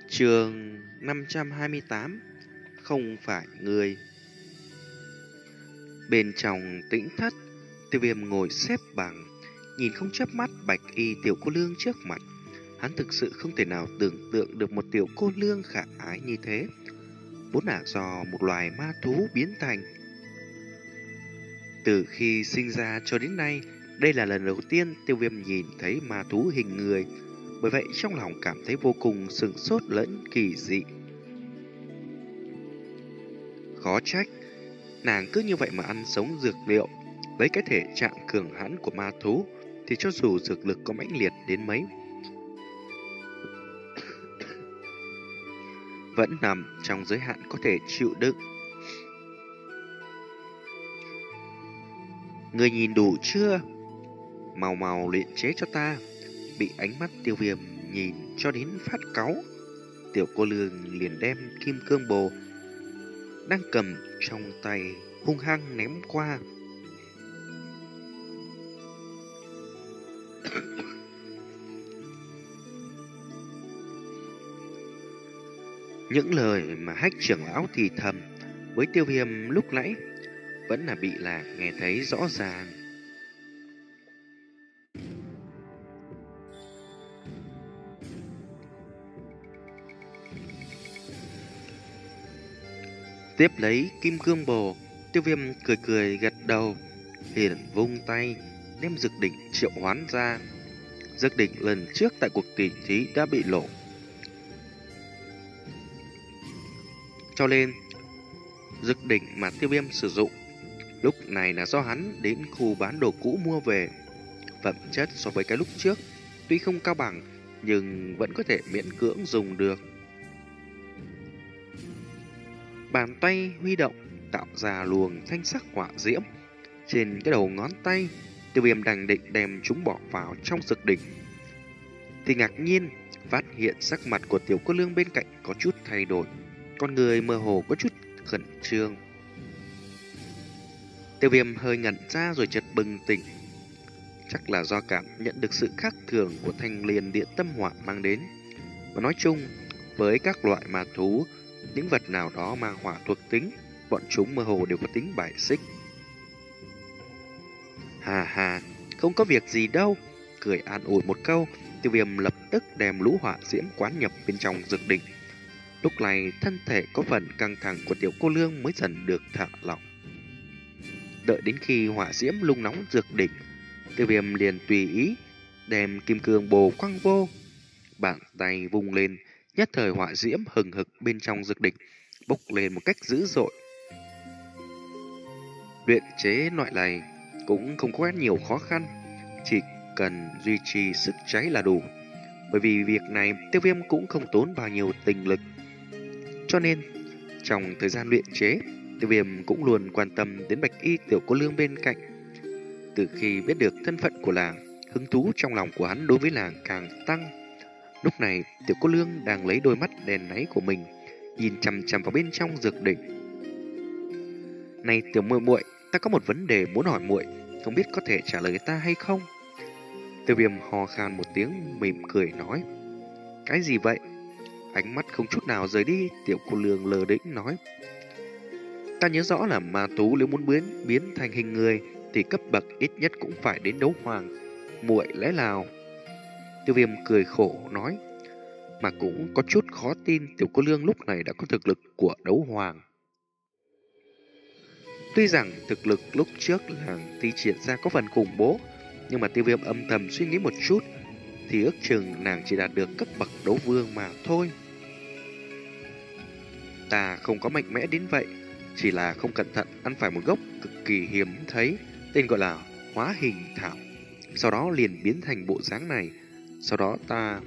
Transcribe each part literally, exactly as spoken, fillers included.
Chương năm trăm hai mươi tám. Không phải người. Bên trong tĩnh thất, Tiêu Viêm ngồi xếp bằng, nhìn không chớp mắt bạch y tiểu cô nương trước mặt. Hắn thực sự không thể nào tưởng tượng được một tiểu cô nương khả ái như thế, vốn là do một loài ma thú biến thành. Từ khi sinh ra cho đến nay, đây là lần đầu tiên Tiêu Viêm nhìn thấy ma thú hình người, bởi vậy trong lòng cảm thấy vô cùng sửng sốt lẫn kỳ dị. Khó trách, nàng cứ như vậy mà ăn sống dược liệu, lấy cái thể trạng cường hãn của ma thú, thì cho dù dược lực có mãnh liệt đến mấy, vẫn nằm trong giới hạn có thể chịu đựng. Người nhìn đủ chưa? Mau mau luyện chế cho ta. Bị ánh mắt Tiêu Viêm nhìn cho đến phát cáu, tiểu cô nương liền đem kim cương bồ đang cầm trong tay hung hăng ném qua. Những lời mà Hách trưởng lão thì thầm với Tiêu Viêm lúc nãy vẫn là bị Lạc nghe thấy rõ ràng. Tiếp lấy kim cương bồ, Tiêu Viêm cười cười gật đầu, liền vung tay đem dược đỉnh triệu hoán ra. Dược đỉnh lần trước tại cuộc tỉ thí đã bị lộ, cho nên dược đỉnh mà Tiêu Viêm sử dụng lúc này là do hắn đến khu bán đồ cũ mua về. Phẩm chất so với cái lúc trước tuy không cao bằng, nhưng vẫn có thể miễn cưỡng dùng được. Bàn tay huy động tạo ra luồng thanh sắc hỏa diễm. Trên cái đầu ngón tay, Tiêu Viêm đang định đem chúng bỏ vào trong dược đỉnh, thì ngạc nhiên phát hiện sắc mặt của tiểu cô nương bên cạnh có chút thay đổi, con người mơ hồ có chút khẩn trương. Tiêu Viêm hơi ngẩn ra rồi chợt bừng tỉnh. Chắc là do cảm nhận được sự khác thường của thanh liền điện tâm hỏa mang đến. Và nói chung, với các loại ma thú, những vật nào đó mang hỏa thuộc tính, bọn chúng mơ hồ đều có tính bài xích. Hà hà, không có việc gì đâu. Cười an ủi một câu, Tiêu Viêm lập tức đem lũ hỏa diễm quán nhập bên trong dược đỉnh. Lúc này thân thể có phần căng thẳng của tiểu cô nương mới dần được thả lỏng. Đợi đến khi hỏa diễm lung nóng dược đỉnh, Tiêu Viêm liền tùy ý đem kim cương bồ quăng vô. Bàn tay vung lên, nhất thời hỏa diễm hừng hực bên trong dược đỉnh bốc lên một cách dữ dội. Luyện chế loại này cũng không có nhiều khó khăn, chỉ cần duy trì sức cháy là đủ. Bởi vì việc này Tiêu Viêm cũng không tốn bao nhiêu tinh lực, cho nên trong thời gian luyện chế, Tiêu Viêm cũng luôn quan tâm đến bạch y tiểu cô nương bên cạnh. Từ khi biết được thân phận của nàng, hứng thú trong lòng của hắn đối với nàng càng tăng. Lúc này tiểu cô nương đang lấy đôi mắt đèn náy của mình nhìn chằm chằm vào bên trong dược đỉnh. Này tiểu muội muội, ta có một vấn đề muốn hỏi muội, không biết có thể trả lời ta hay không? Tiêu Viêm hò khan một tiếng mỉm cười nói. Cái gì vậy? Ánh mắt không chút nào rời đi, tiểu cô nương lờ đễnh nói. Ta nhớ rõ là ma thú nếu muốn biến biến thành hình người thì cấp bậc ít nhất cũng phải đến đấu hoàng. Muội lẽ nào? Tiêu Viêm cười khổ nói, mà cũng có chút khó tin tiểu cô nương lúc này đã có thực lực của đấu hoàng. Tuy rằng thực lực lúc trước nàng thi triển ra có phần khủng bố, nhưng mà Tiêu Viêm âm thầm suy nghĩ một chút thì ước chừng nàng chỉ đạt được cấp bậc đấu vương mà thôi. Ta không có mạnh mẽ đến vậy, chỉ là không cẩn thận ăn phải một gốc cực kỳ hiếm thấy, tên gọi là hóa hình thảo, sau đó liền biến thành bộ dáng này. Sau đó ta...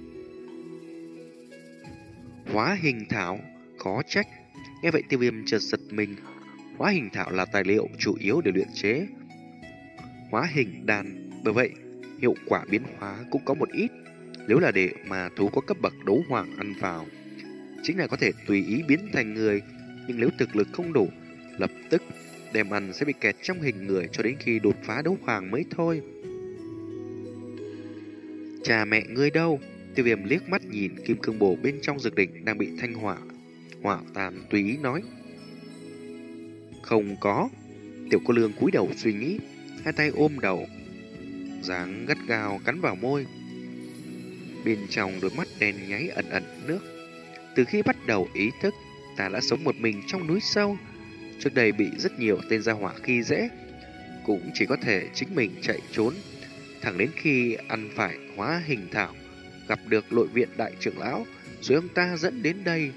Hóa hình thảo, khó trách. Nghe vậy Tiêu Viêm chợt giật mình. Hóa hình thảo là tài liệu chủ yếu để luyện chế hóa hình đan, bởi vậy hiệu quả biến hóa cũng có một ít. Nếu là để mà thú có cấp bậc đấu hoàng ăn vào, chính là có thể tùy ý biến thành người, nhưng nếu thực lực không đủ, lập tức đem ăn sẽ bị kẹt trong hình người cho đến khi đột phá đấu hoàng mới thôi. Cha mẹ ngươi đâu? Tiêu Viêm liếc mắt nhìn kim cương bổ bên trong dược đỉnh đang bị thanh hỏa hỏa tàn, tùy ý nói: "Không có." Tiểu cô lương cúi đầu suy nghĩ, hai tay ôm đầu, dáng gắt gao cắn vào môi. Bên trong đôi mắt đen nháy ẩn ẩn nước. Từ khi bắt đầu ý thức, ta đã sống một mình trong núi sâu. Trước đây bị rất nhiều tên gia hỏa khi dễ, cũng chỉ có thể chính mình chạy trốn. Thẳng đến khi ăn phải hóa hình thảo, gặp được nội viện đại trưởng lão, rồi ông ta dẫn đến đây.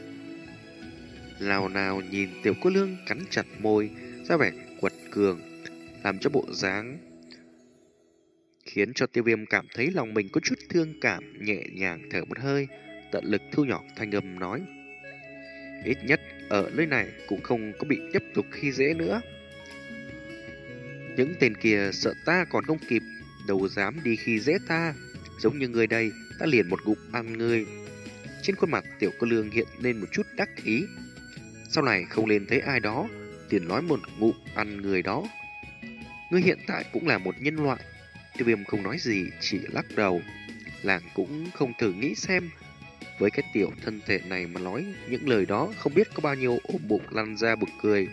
Nào nào nhìn tiểu cô lương cắn chặt môi, ra vẻ quật cường, làm cho bộ dáng khiến cho Tiêu Viêm cảm thấy lòng mình có chút thương cảm, nhẹ nhàng thở một hơi, tận lực thu nhỏ thanh âm nói: "Ít nhất ở nơi này cũng không có bị tiếp tục khi dễ nữa. Những tên kia sợ ta còn không kịp, đâu dám đi khi dễ ta, giống như người đây, ta liền một ngụm ăn ngươi." Trên khuôn mặt tiểu cô lương hiện lên một chút đắc ý. Sau này không lên thấy ai đó, liền nói một ngụm ăn người đó. Ngươi hiện tại cũng là một nhân loại. Tiêu Viêm không nói gì, chỉ lắc đầu. Làng cũng không thử nghĩ xem, với cái tiểu thân thể này mà nói những lời đó không biết có bao nhiêu ôm bụng lăn ra bực cười.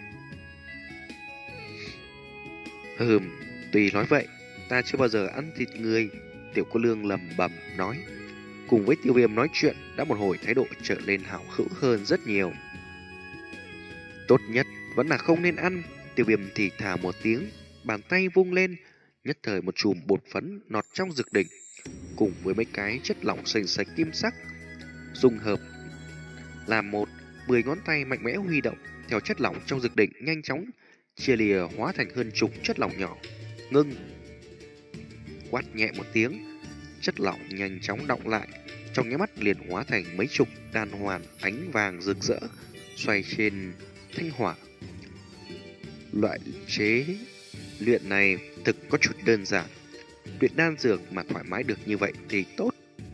Hừm, tuy nói vậy, ta chưa bao giờ ăn thịt người. Tiểu cô lương lầm bầm nói. Cùng với Tiêu Viêm nói chuyện, đã một hồi thái độ trở nên hảo hữu hơn rất nhiều. Tốt nhất vẫn là không nên ăn. Tiêu Viêm thì thả một tiếng, bàn tay vung lên, nhất thời một chùm bột phấn nọt trong dược đỉnh, cùng với mấy cái chất lỏng sền sạch kim sắc dung hợp làm một. Mười ngón tay mạnh mẽ huy động, theo chất lỏng trong dược đỉnh nhanh chóng chia lìa hóa thành hơn chục chất lỏng nhỏ. Ngưng. Quát nhẹ một tiếng, chất lỏng nhanh chóng đọng lại, trong nháy mắt liền hóa thành mấy chục đan hoàn ánh vàng rực rỡ xoay trên thanh hỏa. Loại chế luyện này thực có chút đơn giản, luyện đan dược mà thoải mái được như vậy thì tốt.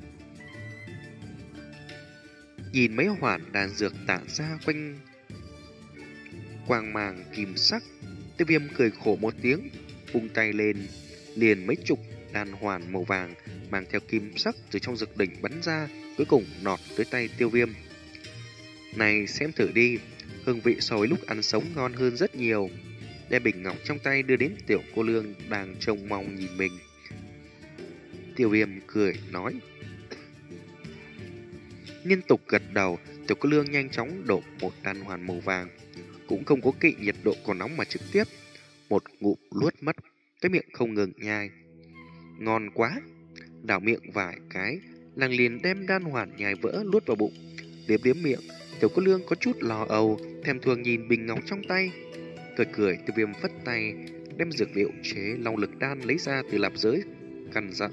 Nhìn mấy hoàn đan dược tản ra quanh quang màng kim sắc, Tiêu Viêm cười khổ một tiếng, vung tay lên, liền mấy chục đan hoàn màu vàng mang theo kim sắc từ trong dược đỉnh bắn ra, cuối cùng nọt tới tay Tiêu Viêm. Này xem thử đi, hương vị so với lúc ăn sống ngon hơn rất nhiều. Đem bình ngọc trong tay đưa đến tiểu cô lương đang trông mong nhìn mình. Tiêu Viêm cười nói. Liên tục gật đầu, tiểu cô lương nhanh chóng đổ một đan hoàn màu vàng, cũng không có kỵ nhiệt độ còn nóng mà trực tiếp một ngụm luốt mất, cái miệng không ngừng nhai. Ngon quá. Đảo miệng vài cái, nàng liền đem đan hoàn nhai vỡ luốt vào bụng. Liếm liếm miệng, tiểu cô lương có chút lo âu, thèm thuồng nhìn bình ngọc trong tay. Cười cười, Tiêu Viêm phất tay, đem dược liệu chế long lực đan lấy ra từ lạp giới, căn dặn.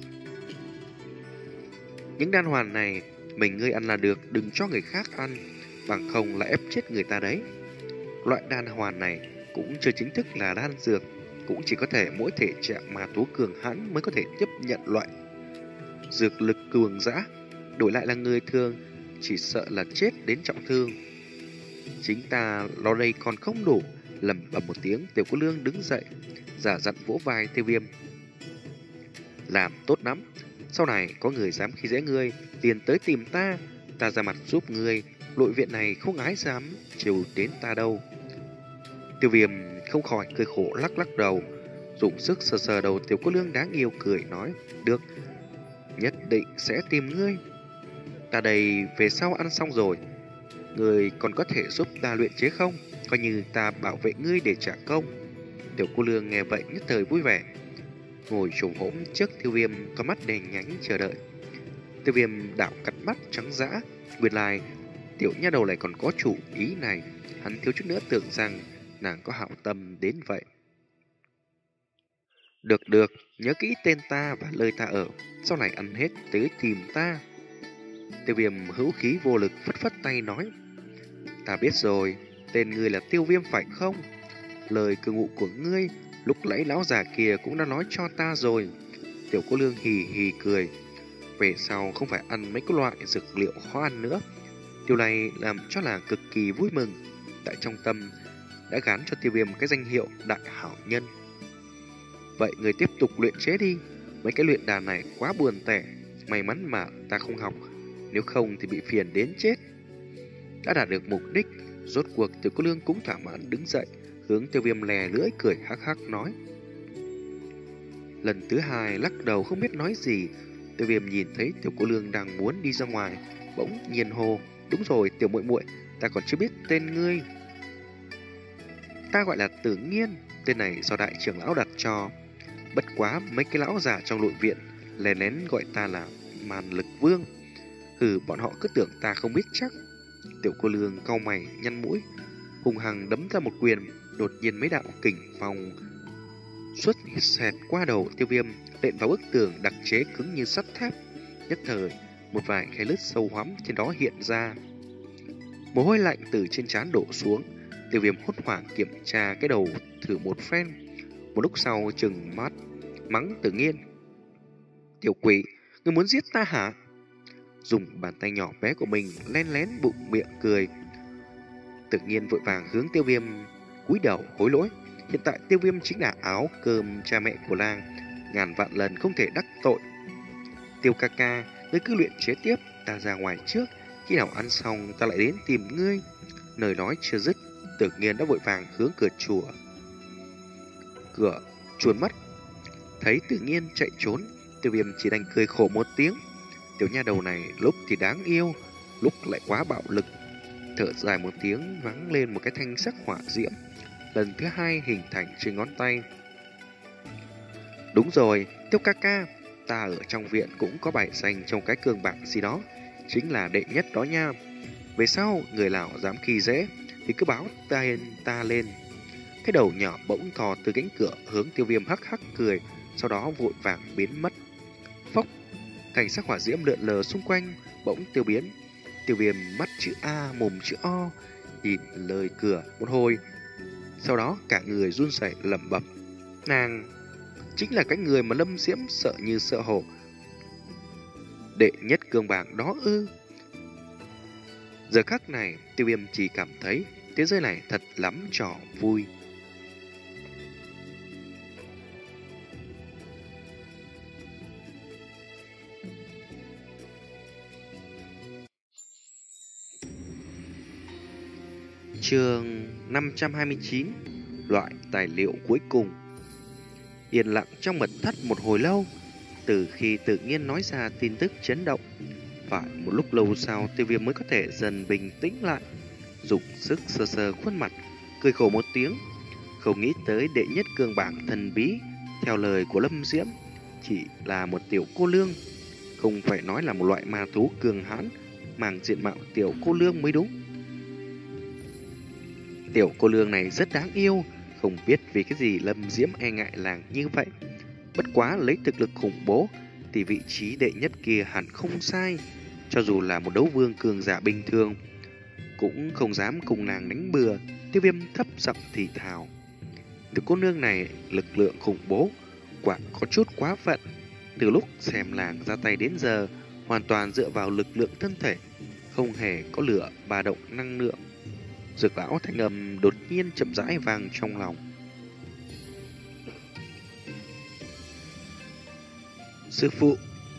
Những đan hoàn này, mình ngươi ăn là được, đừng cho người khác ăn, bằng không là ép chết người ta đấy. Loại đan hoàn này cũng chưa chính thức là đan dược, cũng chỉ có thể mỗi thể trạng ma thú cường hãn mới có thể tiếp nhận loại dược lực cường dã. Đổi lại là người thường, chỉ sợ là chết đến trọng thương. Chính ta lo đây còn không đủ. Lầm bầm một tiếng, tiểu cô lương đứng dậy, giả dặn vỗ vai Tiêu Viêm. Làm tốt lắm, sau này có người dám khi dễ ngươi, liền tới tìm ta, ta ra mặt giúp ngươi. Nội viện này không ai dám chiều đến ta đâu. Tiêu Viêm không khỏi cười khổ lắc lắc đầu, dùng sức sờ sờ đầu tiểu cô lương đáng yêu, cười nói. Được, nhất định sẽ tìm ngươi. Ta đây về sau ăn xong rồi, ngươi còn có thể giúp ta luyện chế không? Coi như ta bảo vệ ngươi để trả công. Tiểu cô lương nghe vậy nhất thời vui vẻ, ngồi trồm hổm trước Tiêu Viêm, con mắt đèn nhánh chờ đợi. Tiêu Viêm đảo cắt mắt trắng dã, nguyên lai tiểu nha đầu này còn có chủ ý này. Hắn thiếu chút nữa tưởng rằng nàng có hảo tâm đến vậy. Được được, nhớ kỹ tên ta và nơi ta ở, sau này ăn hết tới tìm ta. Tiêu Viêm hữu khí vô lực phất phất tay nói. Ta biết rồi, tên ngươi là Tiêu Viêm phải không? Lời cư ngụ của ngươi lúc nãy lão già kia cũng đã nói cho ta rồi. Tiểu cô lương hì hì cười. Về sau không phải ăn mấy cái loại dược liệu khó ăn nữa. Điều này làm cho nàng cực kỳ vui mừng. Tại trong tâm đã gán cho Tiêu Viêm cái danh hiệu đại hảo nhân. Vậy người tiếp tục luyện chế đi, mấy cái luyện đàn này quá buồn tẻ. May mắn mà ta không học, nếu không thì bị phiền đến chết. Đã đạt được mục đích, rốt cuộc Tiểu cô nương cũng thỏa mãn đứng dậy, hướng Tiêu Viêm lè lưỡi cười hắc hắc nói. Lần thứ hai lắc đầu không biết nói gì. Tiêu Viêm nhìn thấy Tiểu cô nương đang muốn đi ra ngoài, bỗng nhiên hô, đúng rồi Tiểu muội muội, ta còn chưa biết tên ngươi. Ta gọi là Tử Nghiên, tên này do đại trưởng lão đặt cho. Bất quá mấy cái lão già trong nội viện lén lén gọi ta là Màn Lực Vương. Ừ, bọn họ cứ tưởng ta không biết chắc. Tiểu cô nương cau mày nhăn mũi, hùng hằng đấm ra một quyền. Đột nhiên mấy đạo kình phong xuất xẹt qua đầu Tiêu Viêm, đệm vào bức tường đặc chế cứng như sắt thép. Nhất thời một vài khe lứt sâu hoắm trên đó hiện ra. Mồ hôi lạnh từ trên trán đổ xuống. Tiêu Viêm hốt hoảng kiểm tra cái đầu thử một phen. Một lúc sau trừng mắt mắng Tử Nghiên. Tiểu quỷ, ngươi muốn giết ta hả? Dùng bàn tay nhỏ bé của mình len lén bụng miệng cười. Tự nhiên vội vàng hướng Tiêu Viêm cúi đầu hối lỗi. Hiện tại Tiêu Viêm chính là áo cơm cha mẹ của làng, ngàn vạn lần không thể đắc tội. Tiêu ca ca, ngươi cứ luyện chế tiếp, ta ra ngoài trước, khi nào ăn xong ta lại đến tìm ngươi. Lời nói chưa dứt, Tự nhiên đã vội vàng hướng cửa chùa. Cửa chuồn mất. Thấy Tự nhiên chạy trốn, Tiêu Viêm chỉ đành cười khổ một tiếng. Tiểu nha đầu này lúc thì đáng yêu, lúc lại quá bạo lực. Thở dài một tiếng, vắng lên một cái thanh sắc hỏa diễm, lần thứ hai hình thành trên ngón tay. Đúng rồi, Tiêu ca ca, ta ở trong viện cũng có bài danh trong cái cương bảng gì đó, chính là đệ nhất đó nha. Về sau người nào dám khi dễ thì cứ báo tên ta lên. Cái đầu nhỏ bỗng thò từ cánh cửa hướng Tiêu Viêm hắc hắc cười, sau đó vội vàng biến mất. Phốc, cảnh sắc hỏa diễm lượn lờ xung quanh bỗng tiêu biến. Tiêu Viêm mắt chữ A mồm chữ O, nhìn lời cửa một hồi, sau đó cả người run rẩy lẩm bẩm, nàng chính là cái người mà Lâm Diễm sợ như sợ hổ, đệ nhất cương bảng đó ư? Giờ khắc này Tiêu Viêm chỉ cảm thấy thế giới này thật lắm trò vui. Chương năm trăm hai mươi chín. Loại tài liệu cuối cùng. Yên lặng trong mật thất một hồi lâu, từ khi Tự Nhiên nói ra tin tức chấn động, phải một lúc lâu sau Tiêu Viêm mới có thể dần bình tĩnh lại, dùng sức sờ sờ khuôn mặt, cười khổ một tiếng. Không nghĩ tới đệ nhất cương bảng thần bí, theo lời của Lâm Diễm, chỉ là một tiểu cô nương, không phải nói là một loại ma thú cường hãn, mang diện mạo tiểu cô nương mới đúng. Tiểu cô nương này rất đáng yêu, không biết vì cái gì Lâm Diễm e ngại làng như vậy. Bất quá lấy thực lực khủng bố thì vị trí đệ nhất kia hẳn không sai. Cho dù là một đấu vương cường giả bình thường, cũng không dám cùng nàng đánh bừa. Tiêu Viêm thấp giọng thì thào. Tiểu cô nương này lực lượng khủng bố, quả có chút quá phận. Từ lúc xem làng ra tay đến giờ, hoàn toàn dựa vào lực lượng thân thể, không hề có lửa ba động năng lượng. Dược lão thanh âm đột nhiên chậm rãi vang trong lòng. Sư phụ,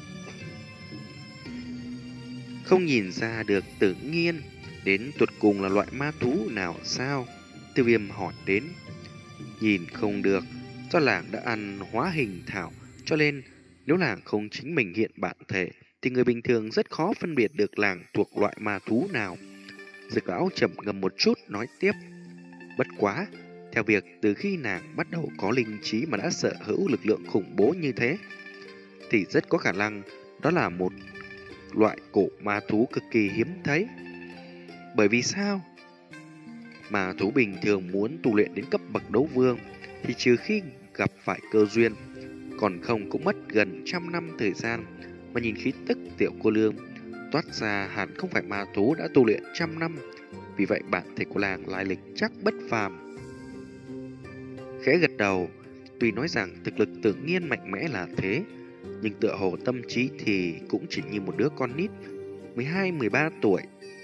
không nhìn ra được Tự Nhiên đến tuột cùng là loại ma thú nào sao? Tiêu Viêm hỏi đến. Nhìn không được, do làng đã ăn hóa hình thảo, cho nên nếu làng không chính mình hiện bản thể thì người bình thường rất khó phân biệt được làng thuộc loại ma thú nào. Dược lão chậm ngâm một chút nói tiếp. Bất quá, theo việc từ khi nàng bắt đầu có linh trí mà đã sở hữu lực lượng khủng bố như thế, thì rất có khả năng đó là một loại cổ ma thú cực kỳ hiếm thấy. Bởi vì sao? Ma thú bình thường muốn tu luyện đến cấp bậc đấu vương thì trừ khi gặp phải cơ duyên, còn không cũng mất gần trăm năm thời gian. Mà nhìn khí tức tiểu cô nương toát ra hẳn không phải ma thú đã tu luyện trăm năm. Vì vậy bản thể của làng lai lịch chắc bất phàm. Khẽ gật đầu, tuy nói rằng thực lực Tự Nhiên mạnh mẽ là thế, nhưng tựa hồ tâm trí thì cũng chỉ như một đứa con nít mười hai mười ba tuổi.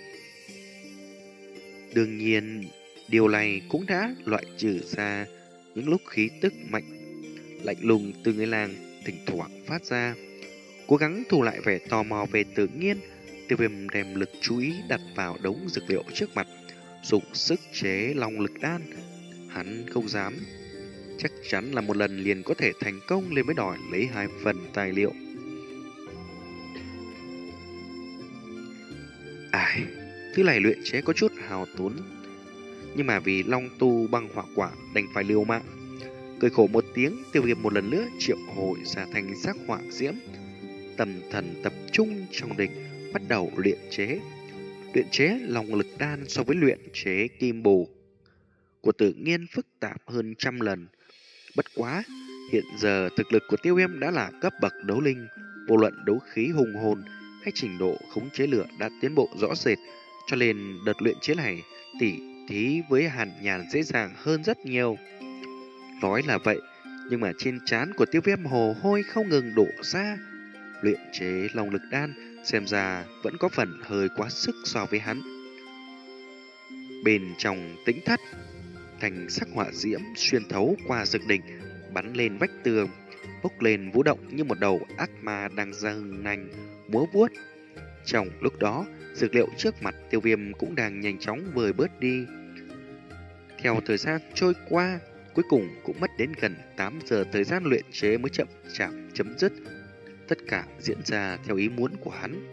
Đương nhiên, điều này cũng đã loại trừ ra những lúc khí tức mạnh lạnh lùng từ người làng thỉnh thoảng phát ra. Cố gắng thu lại vẻ tò mò về tự nhiên, Tiêu Viêm đem lực chú ý đặt vào đống dược liệu trước mặt, dùng sức chế long lực đan. Hắn không dám, chắc chắn là một lần liền có thể thành công nên mới đòi lấy hai phần tài liệu. Ai, thứ này luyện chế có chút hào tốn, nhưng mà vì long tu băng hỏa quả đành phải liều mạng. Cười khổ một tiếng, Tiêu Viêm một lần nữa triệu hồi ra thành sắc hỏa diễm, tâm thần tập trung trong đỉnh, bắt đầu luyện chế. Luyện chế long lực đan so với luyện chế kim bồ của tự nhiên phức tạp hơn trăm lần. Bất quá, hiện giờ thực lực của Tiêu Viêm đã là cấp bậc đấu linh, vô luận đấu khí hùng hồn hay trình độ khống chế lửa đã tiến bộ rõ rệt, cho nên đợt luyện chế này tỉ thí với Hàn Nhàn dễ dàng hơn rất nhiều. Nói là vậy, nhưng mà trên trán của Tiêu Viêm mồ hôi không ngừng đổ ra. Luyện chế long lực đan xem ra vẫn có phần hơi quá sức so với hắn. Bên trong tĩnh thất, thành sắc hỏa diễm xuyên thấu qua dược đỉnh, bắn lên vách tường, bốc lên vũ động như một đầu ác ma đang giằng nanh múa vuốt. Trong lúc đó, dược liệu trước mặt Tiêu Viêm cũng đang nhanh chóng vơi bớt đi. Theo thời gian trôi qua, cuối cùng cũng mất đến gần tám giờ thời gian luyện chế mới chậm chạp chấm dứt. Tất cả diễn ra theo ý muốn của hắn.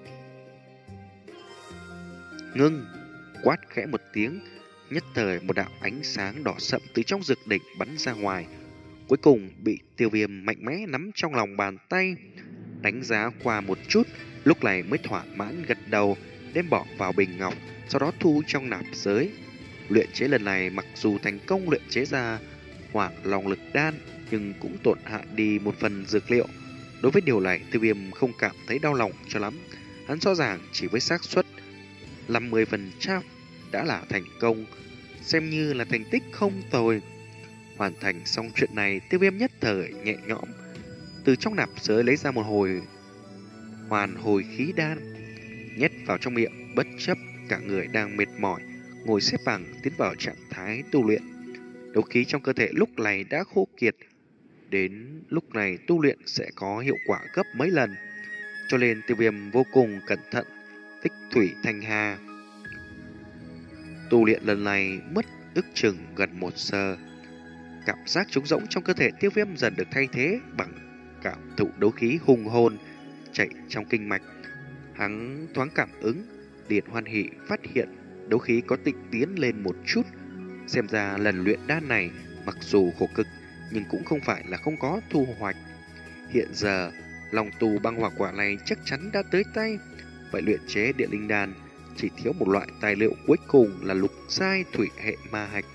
Ngưng, quát khẽ một tiếng, nhất thời một đạo ánh sáng đỏ sậm từ trong dược đỉnh bắn ra ngoài, cuối cùng bị Tiêu Viêm mạnh mẽ nắm trong lòng bàn tay. Đánh giá qua một chút, lúc này mới thỏa mãn gật đầu, đem bỏ vào bình ngọc, sau đó thu trong nạp giới. Luyện chế lần này mặc dù thành công luyện chế ra hỏa long lực đan, nhưng cũng tổn hại đi một phần dược liệu. Đối với điều này, Tiêu Viêm không cảm thấy đau lòng cho lắm. Hắn rõ ràng chỉ với xác suất năm mươi phần trăm đã là thành công, xem như là thành tích không tồi. Hoàn thành xong chuyện này, Tiêu Viêm nhất thời nhẹ nhõm, từ trong nạp giới lấy ra một hồi hoàn hồi khí đan, nhét vào trong miệng, bất chấp cả người đang mệt mỏi, ngồi xếp bằng tiến vào trạng thái tu luyện. Đấu khí trong cơ thể lúc này đã khô kiệt, đến lúc này tu luyện sẽ có hiệu quả gấp mấy lần, cho nên Tiêu Viêm vô cùng cẩn thận tích thủy thành hà. Tu luyện lần này mất ước chừng gần một giờ. Cảm giác trống rỗng trong cơ thể Tiêu Viêm dần được thay thế bằng cảm thụ đấu khí hùng hồn chạy trong kinh mạch. Hắn thoáng cảm ứng, liền hoan hỉ phát hiện đấu khí có tịnh tiến lên một chút. Xem ra lần luyện đan này mặc dù khổ cực nhưng cũng không phải là không có thu hoạch. Hiện giờ lòng tù băng hỏa quả này chắc chắn đã tới tay. Vậy luyện chế địa linh đan chỉ thiếu một loại tài liệu cuối cùng là lục giai thủy hệ ma hạch.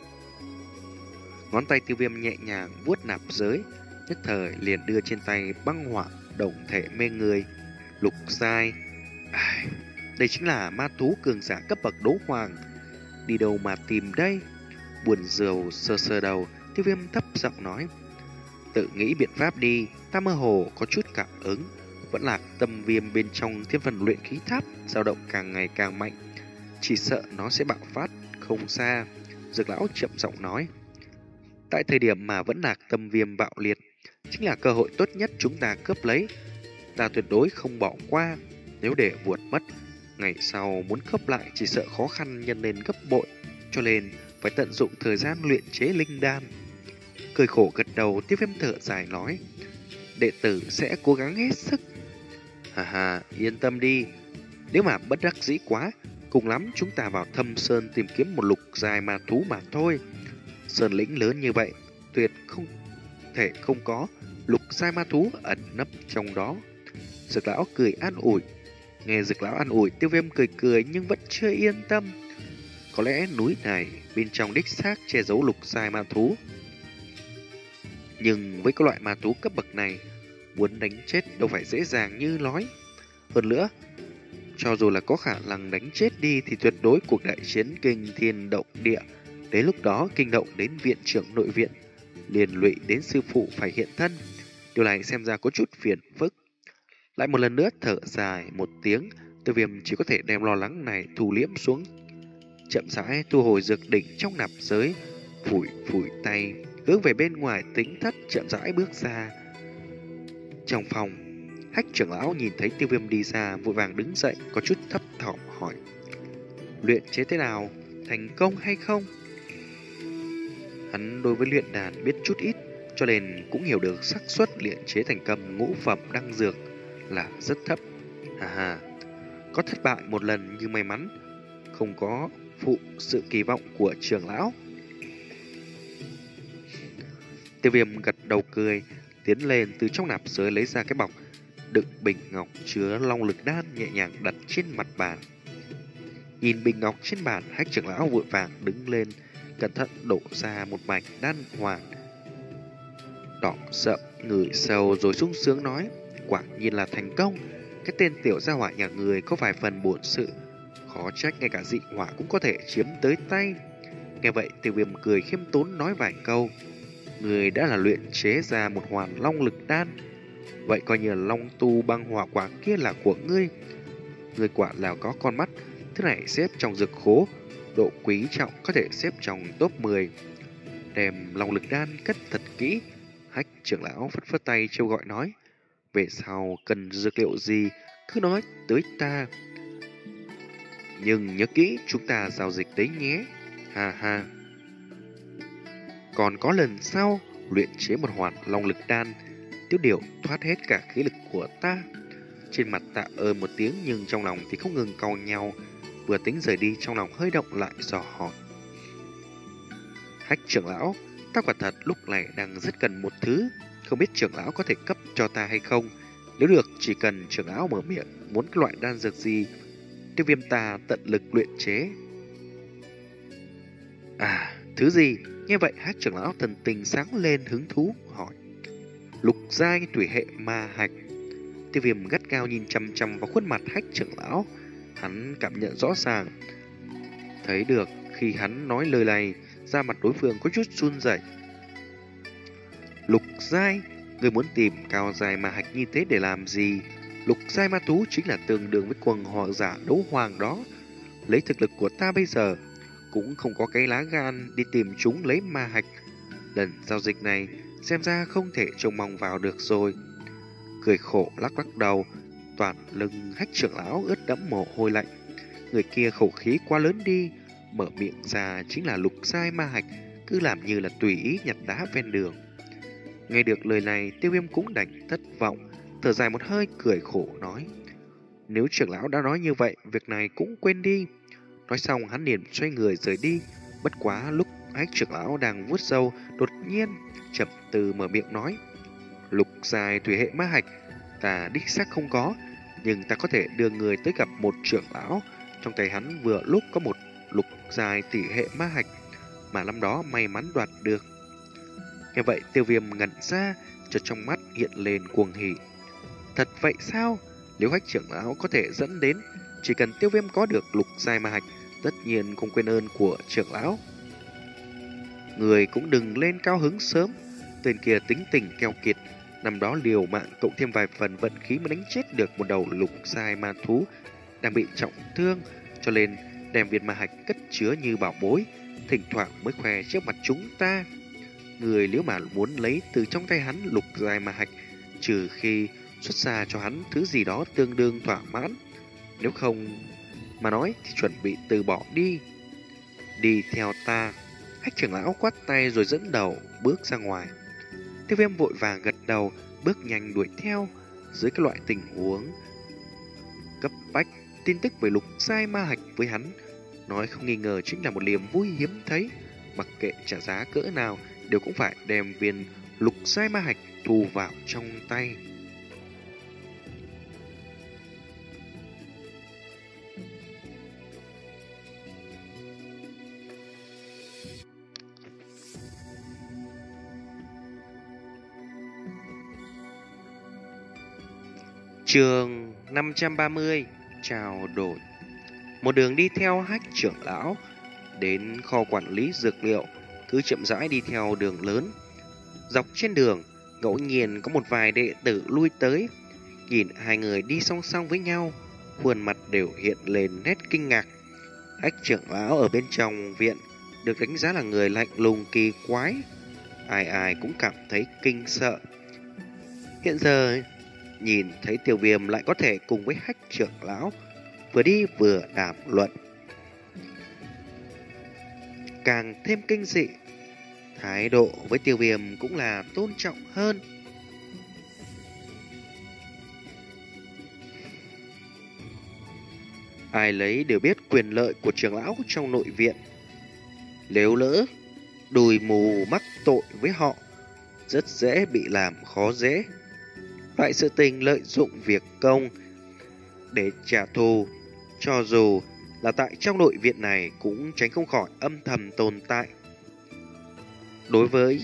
Ngón tay Tiêu Viêm nhẹ nhàng vuốt nạp giới, nhất thời liền đưa trên tay băng hỏa đồng thể mê người. Lục giai, à, đây chính là ma thú cường giả cấp bậc đấu hoàng. Đi đâu mà tìm đây? Buồn rầu sờ sờ đầu, Tiêu Viêm thấp giọng nói: tự nghĩ biện pháp đi, ta mơ hồ có chút cảm ứng, vẫn là tâm viêm bên trong thiên phần luyện khí tháp dao động càng ngày càng mạnh, chỉ sợ nó sẽ bạo phát không xa. Dược lão chậm giọng nói: tại thời điểm mà vẫn lạc tâm viêm bạo liệt, chính là cơ hội tốt nhất chúng ta cướp lấy. Ta tuyệt đối không bỏ qua, nếu để vuột mất, ngày sau muốn cướp lại chỉ sợ khó khăn nhân lên gấp bội, cho nên phải tận dụng thời gian luyện chế linh đan. Cười khổ gật đầu, Tiêu Viêm thở dài nói: đệ tử sẽ cố gắng hết sức. Hà hà, yên tâm đi, nếu mà bất đắc dĩ quá, cùng lắm chúng ta vào thâm sơn tìm kiếm một lục giai ma thú mà thôi. Sơn lĩnh lớn như vậy, tuyệt không thể không có lục giai ma thú ẩn nấp trong đó. Dược lão cười an ủi. Nghe dược lão an ủi, Tiêu Viêm cười cười nhưng vẫn chưa yên tâm. Có lẽ núi này bên trong đích xác che giấu lục giai ma thú, nhưng với các loại ma thú cấp bậc này, muốn đánh chết đâu phải dễ dàng như nói. Hơn nữa, cho dù là có khả năng đánh chết đi thì tuyệt đối cuộc đại chiến kinh thiên động địa, đến lúc đó kinh động đến viện trưởng nội viện, liền lụy đến sư phụ phải hiện thân. Điều này xem ra có chút phiền phức. Lại một lần nữa thở dài một tiếng, Tiêu Viêm chỉ có thể đem lo lắng này thu liễm xuống, chậm rãi thu hồi dược đỉnh trong nạp giới, phủi phủi tay, hướng về bên ngoài tính thất chậm rãi bước ra. Trong phòng, Hách trưởng lão nhìn thấy Tiêu Viêm đi xa, vội vàng đứng dậy, có chút thấp thỏm hỏi: luyện chế thế nào? Thành công hay không? Hắn đối với luyện đàn biết chút ít, cho nên cũng hiểu được xác suất luyện chế thành công ngũ phẩm đăng dược là rất thấp. À ha, có thất bại một lần nhưng may mắn không có phụ sự kỳ vọng của trưởng lão. Tiêu Viêm gật đầu cười, tiến lên từ trong nạp giới lấy ra cái bọc đựng bình ngọc chứa long lực đan, nhẹ nhàng đặt trên mặt bàn. Nhìn bình ngọc trên bàn, Hách trưởng lão vội vàng đứng lên, cẩn thận đổ ra một mảnh đan hoàn đỏ sậm, ngửi sâu rồi sung sướng nói: quả nhiên là thành công. Cái tên tiểu gia hỏa nhà người có vài phần bổn sự, khó trách ngay cả dị hỏa cũng có thể chiếm tới tay. Nghe vậy, Tiêu Viêm cười khiêm tốn nói vài câu: người đã là luyện chế ra một hoàn long lực đan, vậy coi như là long tu băng hỏa quả kia là của ngươi. Người quả là có con mắt, thứ này xếp trong dược khố, độ quý trọng có thể xếp trong top mười. Đem long lực đan cất thật kỹ. Hách trưởng lão phất phất tay trêu gọi nói: về sau cần dược liệu gì cứ nói tới ta, nhưng nhớ kỹ chúng ta giao dịch đấy nhé. Ha ha. Còn có lần sau luyện chế một hoàn long lực đan, Tiêu Điều thoát hết cả khí lực của ta. Trên mặt tạ ơn một tiếng, nhưng trong lòng thì không ngừng cau nhau. Vừa tính rời đi, trong lòng hơi động lại dò hỏi: Hách trưởng lão, ta quả thật lúc này đang rất cần một thứ, không biết trưởng lão có thể cấp cho ta hay không? Nếu được, chỉ cần trưởng lão mở miệng muốn cái loại đan dược gì, Tiêu Viêm ta tận lực luyện chế. À, thứ gì? Nghe vậy, Hách trưởng lão thần tình sáng lên hứng thú hỏi: lục giai thủy hệ ma hạch. Tiêu Viêm gắt gao nhìn chăm chăm vào khuôn mặt Hách trưởng lão, hắn cảm nhận rõ ràng, thấy được khi hắn nói lời này, da mặt đối phương có chút run rẩy. Lục giai, người muốn tìm cao giai ma hạch như thế để làm gì? Lục giai ma thú chính là tương đương với quần họ giả đấu hoàng đó. Lấy thực lực của ta bây giờ cũng không có cái lá gan đi tìm chúng lấy ma hạch. Lần giao dịch này xem ra không thể trông mong vào được rồi. Cười khổ lắc lắc đầu, toàn lưng Hách trưởng lão ướt đẫm mồ hôi lạnh. Người kia khẩu khí quá lớn đi, mở miệng ra chính là lục giai ma hạch, cứ làm như là tùy ý nhặt đá ven đường. Nghe được lời này, Tiêu Viêm cũng đành thất vọng, thở dài một hơi cười khổ nói: nếu trưởng lão đã nói như vậy, việc này cũng quên đi. Nói xong hắn liền xoay người rời đi. Bất quá lúc Hách trưởng lão đang vuốt râu, đột nhiên chậm từ mở miệng nói: lục giai thủy hệ ma hạch ta đích xác không có, nhưng ta có thể đưa người tới gặp một trưởng lão. Trong tay hắn vừa lúc có một lục giai thủy hệ ma hạch mà năm đó may mắn đoạt được. Nghe vậy, Tiêu Viêm ngẩn ra, chợt trong mắt hiện lên cuồng hỉ. Thật vậy sao? Nếu Hách trưởng lão có thể dẫn đến, chỉ cần Tiêu Viêm có được lục giai ma hạch, tất nhiên không quên ơn của trưởng lão. Người cũng đừng lên cao hứng sớm, tên kia tính tình keo kiệt, năm đó liều mạng cộng thêm vài phần vận khí mới đánh chết được một đầu lục giai ma thú đang bị trọng thương, cho nên đem viên ma hạch cất chứa như bảo bối, thỉnh thoảng mới khoe trước mặt chúng ta. Người nếu mà muốn lấy từ trong tay hắn lục giai ma hạch, trừ khi xuất ra cho hắn thứ gì đó tương đương thỏa mãn, nếu không mà nói thì chuẩn bị từ bỏ đi. Đi theo ta. Hách trưởng lão quát tay rồi dẫn đầu bước ra ngoài. Tiêu Viêm vội vàng gật đầu, bước nhanh đuổi theo. Dưới các loại tình huống cấp bách, tin tức về lục giai ma hạch với hắn nói không nghi ngờ chính là một niềm vui hiếm thấy. Mặc kệ trả giá cỡ nào, đều cũng phải đem viên lục giai ma hạch thu vào trong tay. Chương năm trăm ba mươi trao đổi. Một đường đi theo Hách trưởng lão đến kho quản lý dược liệu, cứ chậm rãi đi theo đường lớn. Dọc trên đường, ngẫu nhiên có một vài đệ tử lui tới, nhìn hai người đi song song với nhau, khuôn mặt đều hiện lên nét kinh ngạc. Hách trưởng lão ở bên trong viện được đánh giá là người lạnh lùng kỳ quái, ai ai cũng cảm thấy kinh sợ. Hiện giờ nhìn thấy Tiêu Viêm lại có thể cùng với Hách trưởng lão vừa đi vừa đàm luận, càng thêm kinh dị. Thái độ với Tiêu Viêm cũng là tôn trọng hơn. Ai lấy đều biết quyền lợi của trưởng lão trong nội viện. Nếu lỡ đùi mù mắc tội với họ, rất dễ bị làm khó dễ. Loại sự tình lợi dụng việc công để trả thù, cho dù là tại trong nội viện này cũng tránh không khỏi âm thầm tồn tại. Đối với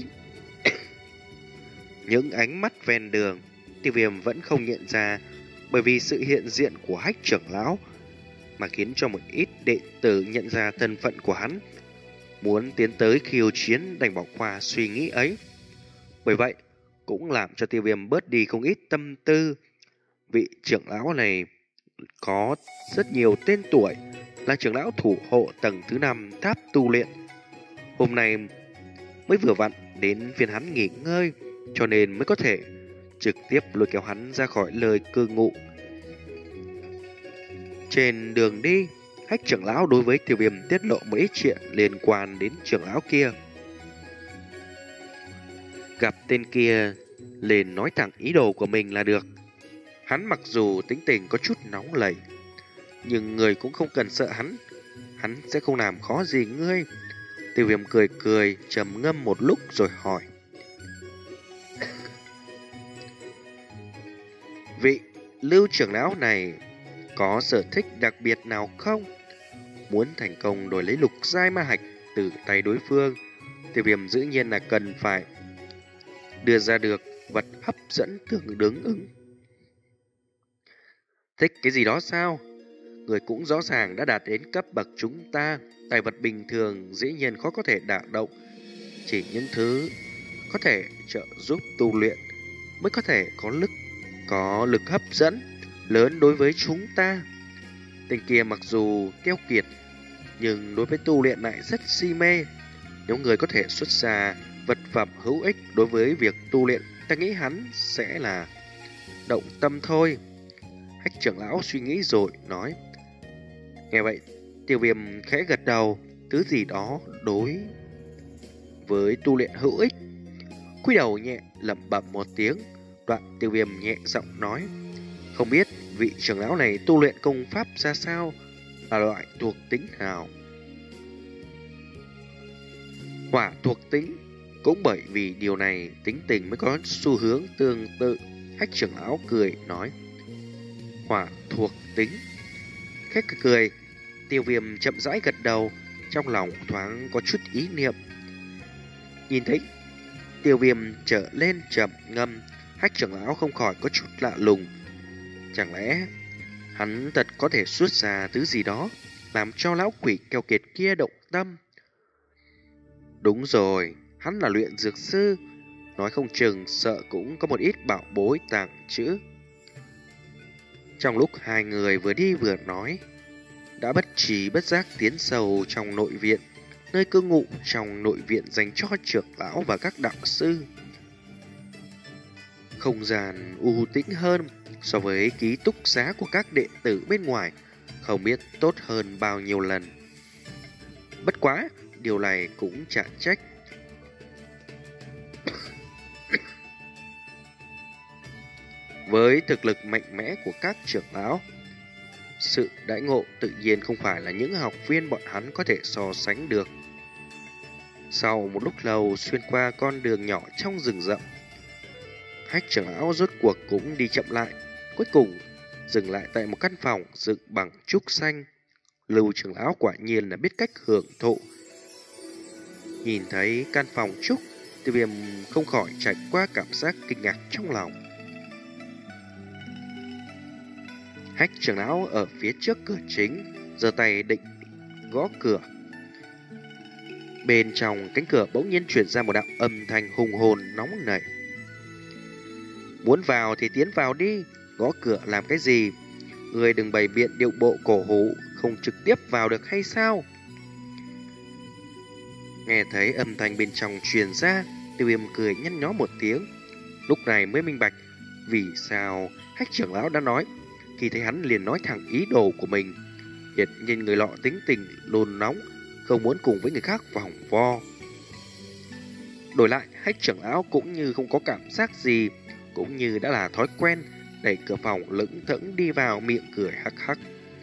những ánh mắt ven đường, Tiêu Viêm vẫn không nhận ra, bởi vì sự hiện diện của Hách trưởng lão mà khiến cho một ít đệ tử nhận ra thân phận của hắn, muốn tiến tới khiêu chiến đành bỏ qua suy nghĩ ấy. Bởi vậy, cũng làm cho Tiêu Viêm bớt đi không ít tâm tư. Vị trưởng lão này có rất nhiều tên tuổi, là trưởng lão thủ hộ tầng thứ năm tháp tu luyện. Hôm nay mới vừa vặn đến phiên hắn nghỉ ngơi, cho nên mới có thể trực tiếp lôi kéo hắn ra khỏi lời cư ngụ. Trên đường đi, Hách trưởng lão đối với Tiêu Viêm tiết lộ một ít chuyện liên quan đến trưởng lão kia. Gặp tên kia lên nói thẳng ý đồ của mình là được. Hắn mặc dù tính tình có chút nóng lẩy, nhưng người cũng không cần sợ hắn. Hắn sẽ không làm khó gì ngươi. Tiêu Viêm cười cười, trầm ngâm một lúc rồi hỏi: vị Lưu trưởng lão này có sở thích đặc biệt nào không? Muốn thành công đổi lấy lục giai ma hạch từ tay đối phương, Tiêu Viêm dĩ nhiên là cần phải đưa ra được vật hấp dẫn tương ứng ứng. Thích cái gì đó sao? Người cũng rõ ràng đã đạt đến cấp bậc chúng ta, tài vật bình thường dĩ nhiên khó có thể đả động. Chỉ những thứ có thể trợ giúp tu luyện mới có thể có lực, có lực hấp dẫn lớn đối với chúng ta. Tên kia mặc dù keo kiệt, nhưng đối với tu luyện lại rất si mê. Nếu người có thể xuất ra vật phẩm hữu ích đối với việc tu luyện, ta nghĩ hắn sẽ là động tâm thôi. Hách trưởng lão suy nghĩ rồi nói. Nghe vậy, Tiêu Viêm khẽ gật đầu. Thứ gì đó đối với tu luyện hữu ích. Cúi đầu nhẹ lẩm bẩm một tiếng, đoạn Tiêu Viêm nhẹ giọng nói: không biết vị trưởng lão này tu luyện công pháp ra sao, là loại thuộc tính nào? Hỏa thuộc tính. Cũng bởi vì điều này, tính tình mới có xu hướng tương tự. Hách trưởng lão cười nói: hỏa thuộc tính. Khách cười, Tiêu Viêm chậm rãi gật đầu, trong lòng thoáng có chút ý niệm. Nhìn thấy Tiêu Viêm trở lên trầm ngâm, Hách trưởng lão không khỏi có chút lạ lùng. Chẳng lẽ hắn thật có thể xuất ra thứ gì đó làm cho lão quỷ keo kiệt kia động tâm? Đúng rồi, hắn là luyện dược sư, nói không chừng sợ cũng có một ít bảo bối tàng trữ. Trong lúc hai người vừa đi vừa nói, đã bất trí bất giác tiến sâu trong nội viện, nơi cư ngụ trong nội viện dành cho trưởng lão và các đạo sư. Không gian u tĩnh hơn so với ký túc xá của các đệ tử bên ngoài, không biết tốt hơn bao nhiêu lần. Bất quá, điều này cũng chả trách. Với thực lực mạnh mẽ của các trưởng lão, sự đãi ngộ tự nhiên không phải là những học viên bọn hắn có thể so sánh được. Sau một lúc lâu xuyên qua con đường nhỏ trong rừng rậm, Hách trưởng lão rốt cuộc cũng đi chậm lại, cuối cùng dừng lại tại một căn phòng dựng bằng trúc xanh. Lưu trưởng lão quả nhiên là biết cách hưởng thụ. Nhìn thấy căn phòng trúc, Tiêu Viêm không khỏi trải qua cảm giác kinh ngạc trong lòng. Hách trưởng lão ở phía trước cửa chính, giơ tay định gõ cửa. Bên trong cánh cửa bỗng nhiên truyền ra một đạo âm thanh hùng hồn nóng nảy. Muốn vào thì tiến vào đi, gõ cửa làm cái gì? Người đừng bày biện điệu bộ cổ hủ, không trực tiếp vào được hay sao? Nghe thấy âm thanh bên trong truyền ra, Tiêu Viêm cười nhăn nhó một tiếng. Lúc này mới minh bạch, vì sao Hách trưởng lão đã nói. Khi thấy hắn liền nói thẳng ý đồ của mình. Hiển nhiên người lọ tính tình nôn nóng, không muốn cùng với người khác vòng vo. Đổi lại, Hách trưởng lão cũng như không có cảm giác gì, cũng như đã là thói quen, đẩy cửa phòng lững thững đi vào, miệng cười hắc hắc.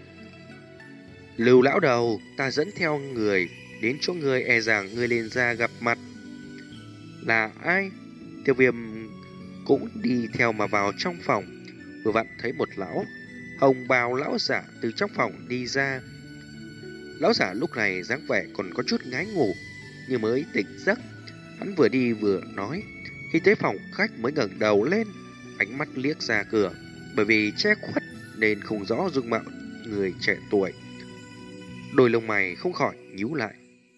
Lưu lão đầu, ta dẫn theo người đến chỗ người, e rằng người lên ra gặp mặt. Là ai? Tiêu Viêm cũng đi theo mà vào trong phòng, vừa vặn thấy một lão hồng bào lão giả từ trong phòng đi ra. Lão giả lúc này dáng vẻ còn có chút ngái ngủ, như mới tỉnh giấc. Hắn vừa đi vừa nói, khi tới phòng khách mới ngẩng đầu lên, ánh mắt liếc ra cửa, bởi vì che khuất nên không rõ dung mạo người trẻ tuổi. Đôi lông mày không khỏi nhíu lại.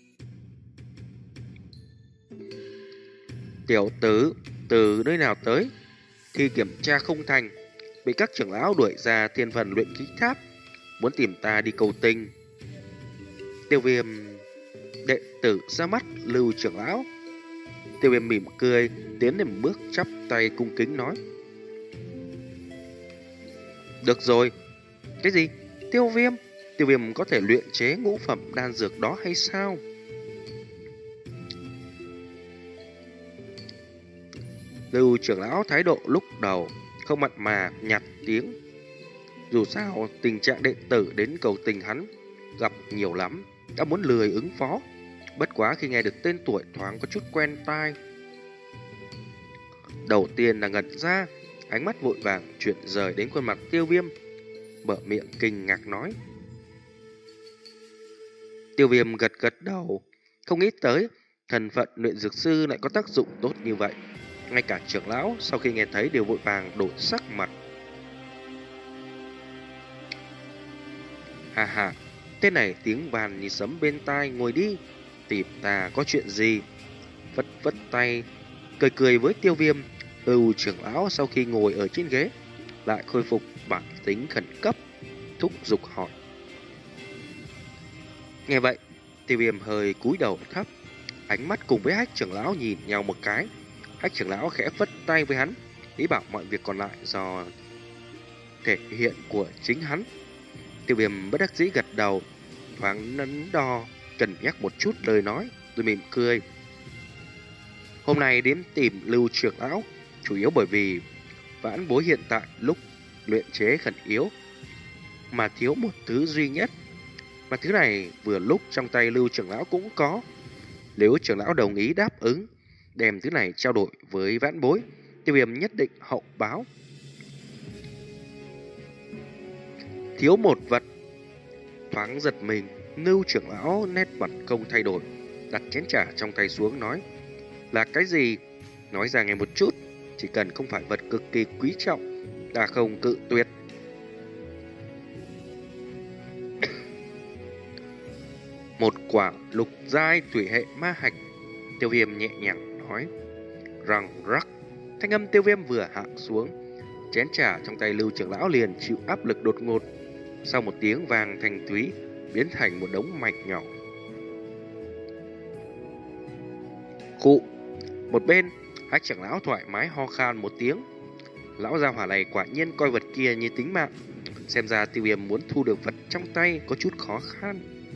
Tiểu tử, từ nơi nào tới? Thì kiểm tra không thành, bị các trưởng lão đuổi ra thiên phần luyện khí tháp, muốn tìm ta đi cầu tình. Tiêu Viêm đệ tử ra mắt Lưu trưởng lão. Tiêu Viêm mỉm cười, tiến lên một bước chắp tay cung kính nói. Được rồi. Cái gì? Tiêu Viêm? Tiêu Viêm có thể luyện chế ngũ phẩm đan dược đó hay sao? Lưu trưởng lão thái độ lúc đầu không mặn mà, nhạt tiếng. Dù sao tình trạng đệ tử đến cầu tình hắn gặp nhiều lắm, đã muốn lười ứng phó. Bất quá khi nghe được tên tuổi thoáng có chút quen tai. Đầu tiên là ngẩn ra, ánh mắt vội vàng chuyển rời đến khuôn mặt Tiêu Viêm, mở miệng kinh ngạc nói. Tiêu Viêm gật gật đầu, không nghĩ tới thân phận luyện dược sư lại có tác dụng tốt như vậy. Ngay cả trưởng lão sau khi nghe thấy đều vội vàng đổi sắc mặt. Hà hà, tên này tiếng vàn như sấm bên tai, ngồi đi, tìm ta có chuyện gì? Vất vất tay, cười cười với Tiêu Viêm. Lưu trưởng lão sau khi ngồi ở trên ghế lại khôi phục bản tính khẩn cấp, thúc giục hỏi. Nghe vậy, Tiêu Viêm hơi cúi đầu thấp, ánh mắt cùng với Hách trưởng lão nhìn nhau một cái. Hách trưởng lão khẽ vất tay với hắn, ý bảo mọi việc còn lại do thể hiện của chính hắn. Tiêu Viêm bất đắc dĩ gật đầu, thoáng nấn đo, cân nhắc một chút lời nói, rồi mỉm cười. Hôm nay đến tìm Lưu trưởng lão, chủ yếu bởi vì vãn bối hiện tại lúc luyện chế khẩn yếu, mà thiếu một thứ duy nhất. Mà thứ này vừa lúc trong tay Lưu trưởng lão cũng có. Nếu trưởng lão đồng ý đáp ứng, đem thứ này trao đổi với vãn bối, Tiêu Viêm nhất định hậu báo. Thiếu một vật. Thoáng giật mình, Lưu trưởng lão nét mặt không thay đổi, đặt chén trà trong tay xuống nói. Là cái gì? Nói ra nghe một chút, chỉ cần không phải vật cực kỳ quý trọng, ta không cự tuyệt. Một quả lục giai thủy hệ ma hạch. Tiêu Viêm nhẹ nhàng nói. Răng rắc, thanh âm Tiêu Viêm vừa hạ xuống, chén trà trong tay Lưu trưởng lão liền chịu áp lực đột ngột, sau một tiếng vàng thanh thúy biến thành một đống mạch nhỏ. Khụ, một bên Hách trưởng lão thoải mái ho khan một tiếng. Lão gia hỏa này quả nhiên coi vật kia như tính mạng, xem ra Tiêu Viêm muốn thu được vật trong tay có chút khó khăn.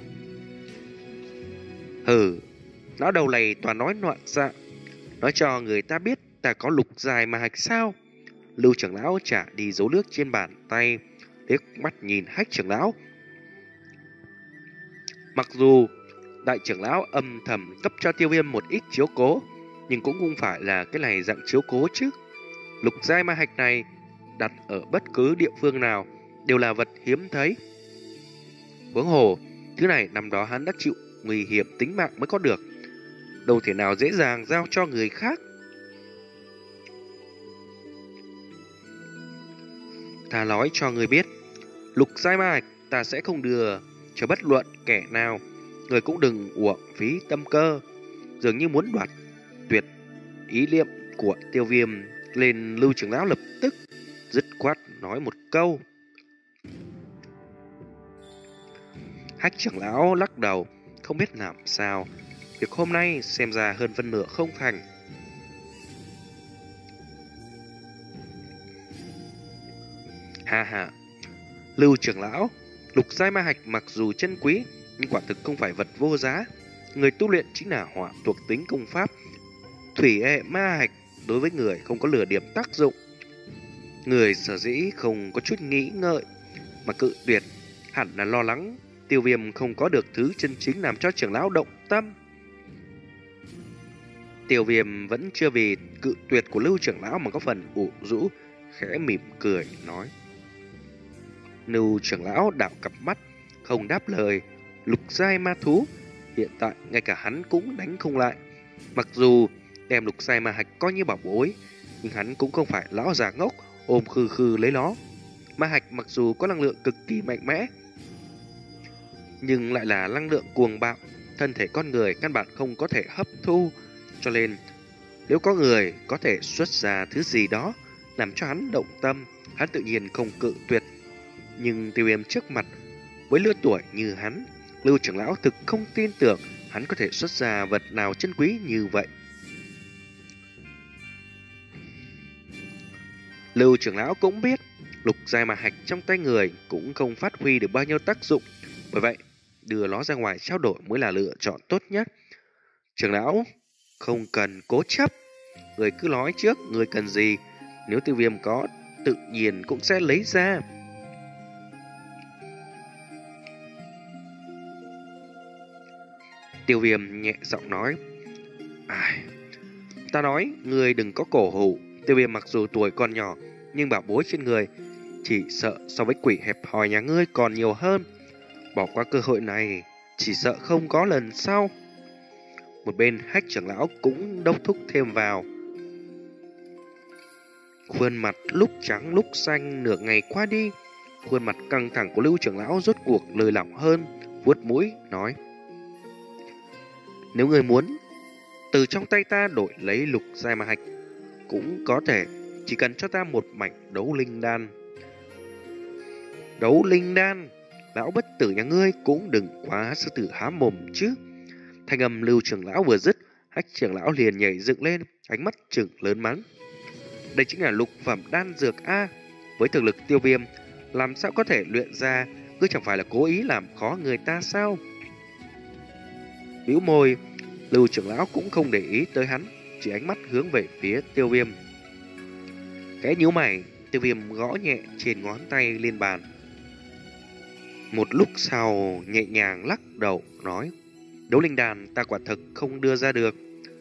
Hừ, lão đầu này toàn nói loạn dạ, nói cho người ta biết ta có lục dài mà hạch sao? Lưu trưởng lão trả đi dấu nước trên bàn tay, liếc mắt nhìn Hách trưởng lão. Mặc dù đại trưởng lão âm thầm cấp cho Tiêu Viêm một ít chiếu cố, nhưng cũng không phải là cái này dạng chiếu cố chứ. Lục giai ma hạch này đặt ở bất cứ địa phương nào đều là vật hiếm thấy. Huống hồ, thứ này năm đó hắn đã chịu nguy hiểm tính mạng mới có được, đâu thể nào dễ dàng giao cho người khác. Ta nói cho người biết, lục giai ma hạch ta sẽ không đưa cho bất luận kẻ nào. Người cũng đừng uổng phí tâm cơ. Dường như muốn đoạt tuyệt ý niệm của Tiêu Viêm lên, Lưu trưởng lão lập tức dứt khoát nói một câu. Hách trưởng lão lắc đầu, không biết làm sao. Việc hôm nay xem ra hơn phân nửa không thành. Ha ha, Lưu trưởng lão, lục giai ma hạch mặc dù chân quý, nhưng quả thực không phải vật vô giá. Người tu luyện chính là hỏa thuộc tính công pháp. Thủy hệ ma hạch đối với người không có lửa điểm tác dụng. Người sở dĩ không có chút nghĩ ngợi mà cự tuyệt, hẳn là lo lắng Tiêu Viêm không có được thứ chân chính làm cho trưởng lão động tâm. Tiêu Viêm vẫn chưa vì cự tuyệt của Lưu trưởng lão mà có phần ủ rũ, khẽ mỉm cười nói. Lưu trưởng lão đảo cặp mắt, không đáp lời. Lục giai ma thú, hiện tại ngay cả hắn cũng đánh không lại. Mặc dù đem lục giai ma hạch coi như bảo bối, nhưng hắn cũng không phải lão già ngốc ôm khư khư lấy nó. Ma hạch mặc dù có năng lượng cực kỳ mạnh mẽ, nhưng lại là năng lượng cuồng bạo, thân thể con người căn bản không có thể hấp thu. Cho nên nếu có người có thể xuất ra thứ gì đó làm cho hắn động tâm, hắn tự nhiên không cự tuyệt. Nhưng Tiêu Viêm trước mặt, với lứa tuổi như hắn, Lưu trưởng lão thực không tin tưởng hắn có thể xuất ra vật nào chân quý như vậy. Lưu trưởng lão cũng biết lục giai ma hạch trong tay người cũng không phát huy được bao nhiêu tác dụng, bởi vậy đưa nó ra ngoài trao đổi mới là lựa chọn tốt nhất. Trưởng lão không cần cố chấp, người cứ nói trước người cần gì, nếu Tiêu Viêm có tự nhiên cũng sẽ lấy ra. Tiêu Viêm nhẹ giọng nói. Ai, ta nói người đừng có cổ hủ. Tiêu Viêm mặc dù tuổi còn nhỏ, nhưng bảo bối trên người chỉ sợ so với quỷ hẹp hòi nhà ngươi còn nhiều hơn. Bỏ qua cơ hội này, chỉ sợ không có lần sau. Một bên Hách trưởng lão cũng đốc thúc thêm vào. Khuôn mặt lúc trắng lúc xanh nửa ngày qua đi, khuôn mặt căng thẳng của Lưu trưởng lão rốt cuộc lơi lỏng hơn, vuốt mũi nói: Nếu người muốn từ trong tay ta đổi lấy lục giai ma hạch cũng có thể, chỉ cần cho ta một mảnh đấu linh đan. Đấu linh đan? Lão bất tử nhà ngươi cũng đừng quá sư tử há mồm chứ. Thanh âm Lưu trưởng lão vừa dứt, Hách trưởng lão liền nhảy dựng lên, ánh mắt trừng lớn mắng. Đây chính là lục phẩm đan dược a, với thực lực Tiêu Viêm làm sao có thể luyện ra, cứ chẳng phải là cố ý làm khó người ta sao? Bĩu môi, Lưu trưởng lão cũng không để ý tới hắn, chỉ ánh mắt hướng về phía Tiêu Viêm. Cái nhíu mày, Tiêu Viêm gõ nhẹ trên ngón tay lên bàn. Một lúc sau nhẹ nhàng lắc đầu nói: Đấu linh đàn ta quả thực không đưa ra được.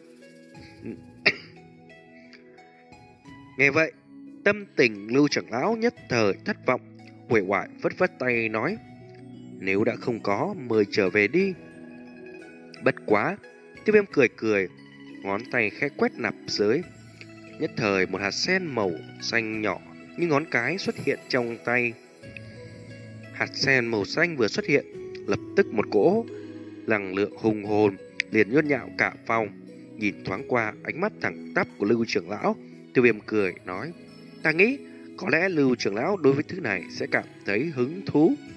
Nghe vậy, tâm tình Lưu trưởng lão nhất thời thất vọng, uể oải vất vất tay nói: Nếu đã không có, mời trở về đi. Bất quá, Tiêu Viêm cười cười, ngón tay khẽ quét nạp dưới. Nhất thời một hạt sen màu xanh nhỏ như ngón cái xuất hiện trong tay. Hạt sen màu xanh vừa xuất hiện, lập tức một cỗ năng lượng hùng hồn liền nhốt nhạo cả phòng. Nhìn thoáng qua ánh mắt thẳng tắp của Lưu trưởng lão, Tiêu Viêm cười nói: Ta nghĩ có lẽ Lưu trưởng lão đối với thứ này sẽ cảm thấy hứng thú.